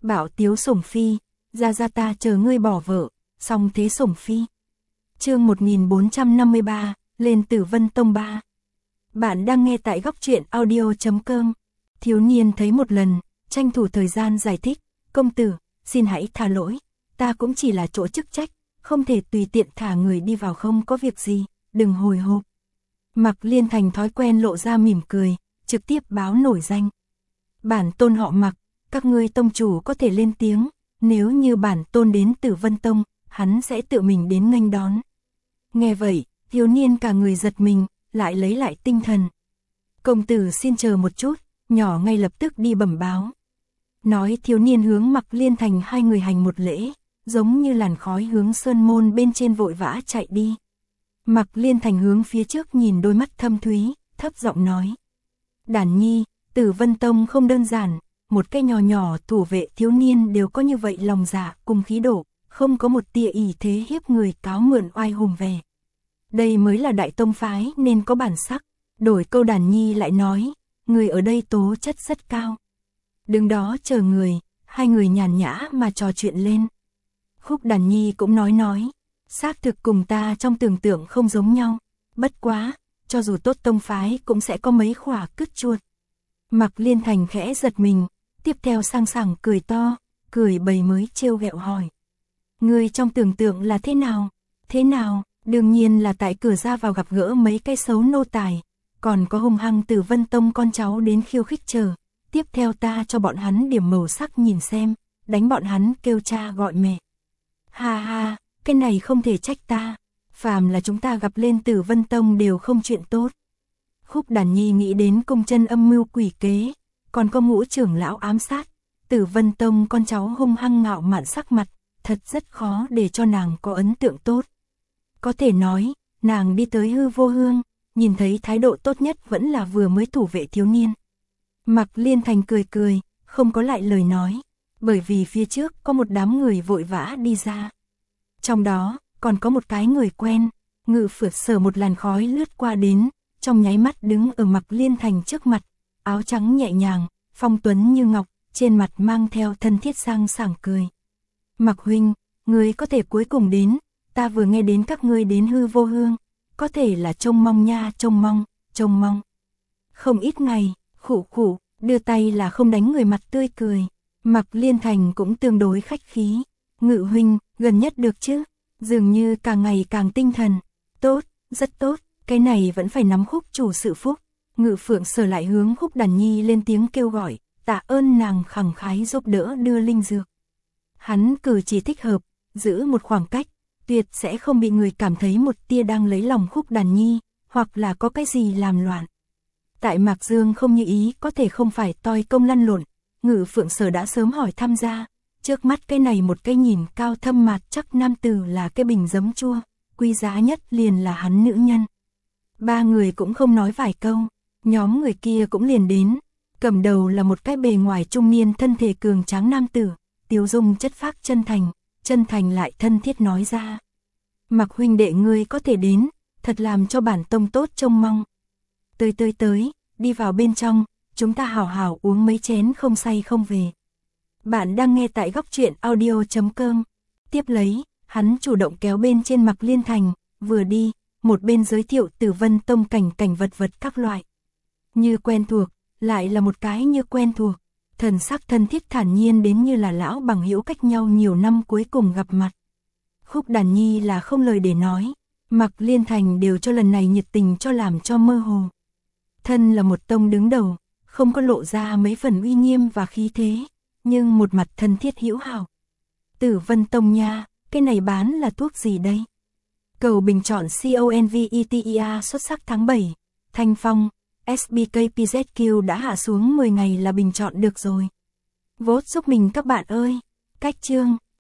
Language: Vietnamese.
Bảo Tiếu Sủng Phi, ra ta chờ ngươi bỏ vợ, song thế Sủng Phi. Chương 1453, lên Tử Vân Tông 3. Bạn đang nghe tại góc truyện audio.com. Thiếu niên thấy một lần, tranh thủ thời gian giải thích, công tử, xin hãy tha lỗi, ta cũng chỉ là chỗ chức trách, không thể tùy tiện thả người đi vào không có việc gì, đừng hồi hộp. Mạc Liên Thành thói quen lộ ra mỉm cười, trực tiếp báo nổi danh. Bản tôn họ Mạc, các ngươi tông chủ có thể lên tiếng, nếu như bản tôn đến Tử Vân Tông, hắn sẽ tự mình đến nghênh đón. Nghe vậy, thiếu niên cả người giật mình, lại lấy lại tinh thần. Công tử xin chờ một chút, nhỏ ngay lập tức đi bẩm báo. Nói thiếu niên hướng Mạc Liên Thành hai người hành một lễ, giống như làn khói hướng sơn môn bên trên vội vã chạy đi. Mạc Liên Thành hướng phía trước nhìn đôi mắt thâm thúy, thấp giọng nói. Đản nhi, Tử Vân Tông không đơn giản, một cái nhỏ nhỏ thủ vệ thiếu niên đều có như vậy lòng dạ cùng khí độ, không có một tia ỷ thế hiếp người cáo mượn oai hùng về. Đây mới là đại tông phái nên có bản sắc. Đổi câu Đản nhi lại nói, người ở đây tố chất rất cao. Đứng đó chờ người, hai người nhàn nhã mà trò chuyện lên. Khúc Đản nhi cũng nói, xác thực cùng ta trong tưởng tượng không giống nhau, bất quá, cho dù tốt tông phái cũng sẽ có mấy khỏa cứt chuột. Mạc Liên Thành khẽ giật mình, tiếp theo sang sảng cười to, cười bầy mới trêu ghẹo hỏi. Người trong tưởng tượng là thế nào? Thế nào? Đương nhiên là tại cửa ra vào gặp gỡ mấy cái xấu nô tài, còn có hung hăng Tử Vân Tông con cháu đến khiêu khích chờ. Tiếp theo ta cho bọn hắn điểm màu sắc nhìn xem, đánh bọn hắn kêu cha gọi mẹ. Ha ha, cái này không thể trách ta, phàm là chúng ta gặp lên Tử Vân Tông đều không chuyện tốt. Khúc Đản nhi nghĩ đến công chân âm mưu quỷ kế, còn có Ngũ trưởng lão ám sát, Tử Vân Tông con cháu hung hăng ngạo mạn sắc mặt, thật rất khó để cho nàng có ấn tượng tốt. Có thể nói, nàng đi tới Hư Vô Hương, nhìn thấy thái độ tốt nhất vẫn là vừa mới thủ vệ thiếu niên. Mạc Liên Thành cười, không có lại lời nói, bởi vì phía trước có một đám người vội vã đi ra. Trong đó, còn có một cái người quen, Ngự Phượt Sở một làn khói lướt qua đến, trong nháy mắt đứng ở Mạc Liên Thành trước mặt, áo trắng nhẹ nhàng, phong tuấn như ngọc, trên mặt mang theo thân thiết sang sảng cười. Mạc huynh, ngươi có thể cuối cùng đến, ta vừa nghe đến các ngươi đến Hư Vô Hương, có thể là trông mong nha, trông mong. Không ít ngày, khụ, đưa tay là không đánh người mặt tươi cười. Mạc Liên Thành cũng tương đối khách khí. Ngự huynh, gần nhất được chứ? Dường như càng ngày càng tinh thần. Tốt, rất tốt, cái này vẫn phải nắm Khúc chủ sự phúc. Ngự Phượng Sở lại hướng Khúc Đản nhi lên tiếng kêu gọi, tạ ơn nàng khẳng khái giúp đỡ đưa linh dược. Hắn cử chỉ thích hợp, giữ một khoảng cách, tuyệt sẽ không bị người cảm thấy một tia đang lấy lòng Khúc Đản nhi, hoặc là có cái gì làm loạn. Tại Mạc Dương không như ý có thể không phải toi công lăn lộn, Ngự Phượng Sở đã sớm hỏi tham gia, trước mắt cái này một cái nhìn cao thâm mạt chắc nam tử là cái bình giấm chua, quý giá nhất liền là hắn nữ nhân. Ba người cũng không nói vài câu, nhóm người kia cũng liền đến, cầm đầu là một cái bề ngoài trung niên thân thể cường tráng nam tử, tiêu dung chất phác chân thành lại thân thiết nói ra. Mạc huynh đệ ngươi có thể đến, thật làm cho bản tông tốt trông mong. Tới, đi vào bên trong, chúng ta hảo hảo uống mấy chén không say không về. Bạn đang nghe tại góc truyện audio.com. Tiếp lấy, hắn chủ động kéo bên trên Mạc Liên Thành, vừa đi, một bên giới thiệu Tử Vân Tông cảnh vật các loại. Như quen thuộc, lại là một cái như quen thuộc, thần sắc thân thiết thản nhiên đến như là lão bằng hữu cách nhau nhiều năm cuối cùng gặp mặt. Khúc Đản nhi là không lời để nói, Mạc Liên Thành đều cho lần này nhiệt tình cho làm cho mơ hồ. Thân là một tông đứng đầu, không có lộ ra mấy phần uy nghiêm và khí thế, nhưng một mặt thân thiết hữu hảo. Tử Vân Tông nha, cái này bán là thuốc gì đây? Cầu bình chọn CONVETEA xuất sắc tháng 7, Thanh Phong, SBKPZQ đã hạ xuống 10 ngày là bình chọn được rồi. Vote giúp mình các bạn ơi. Cách chương,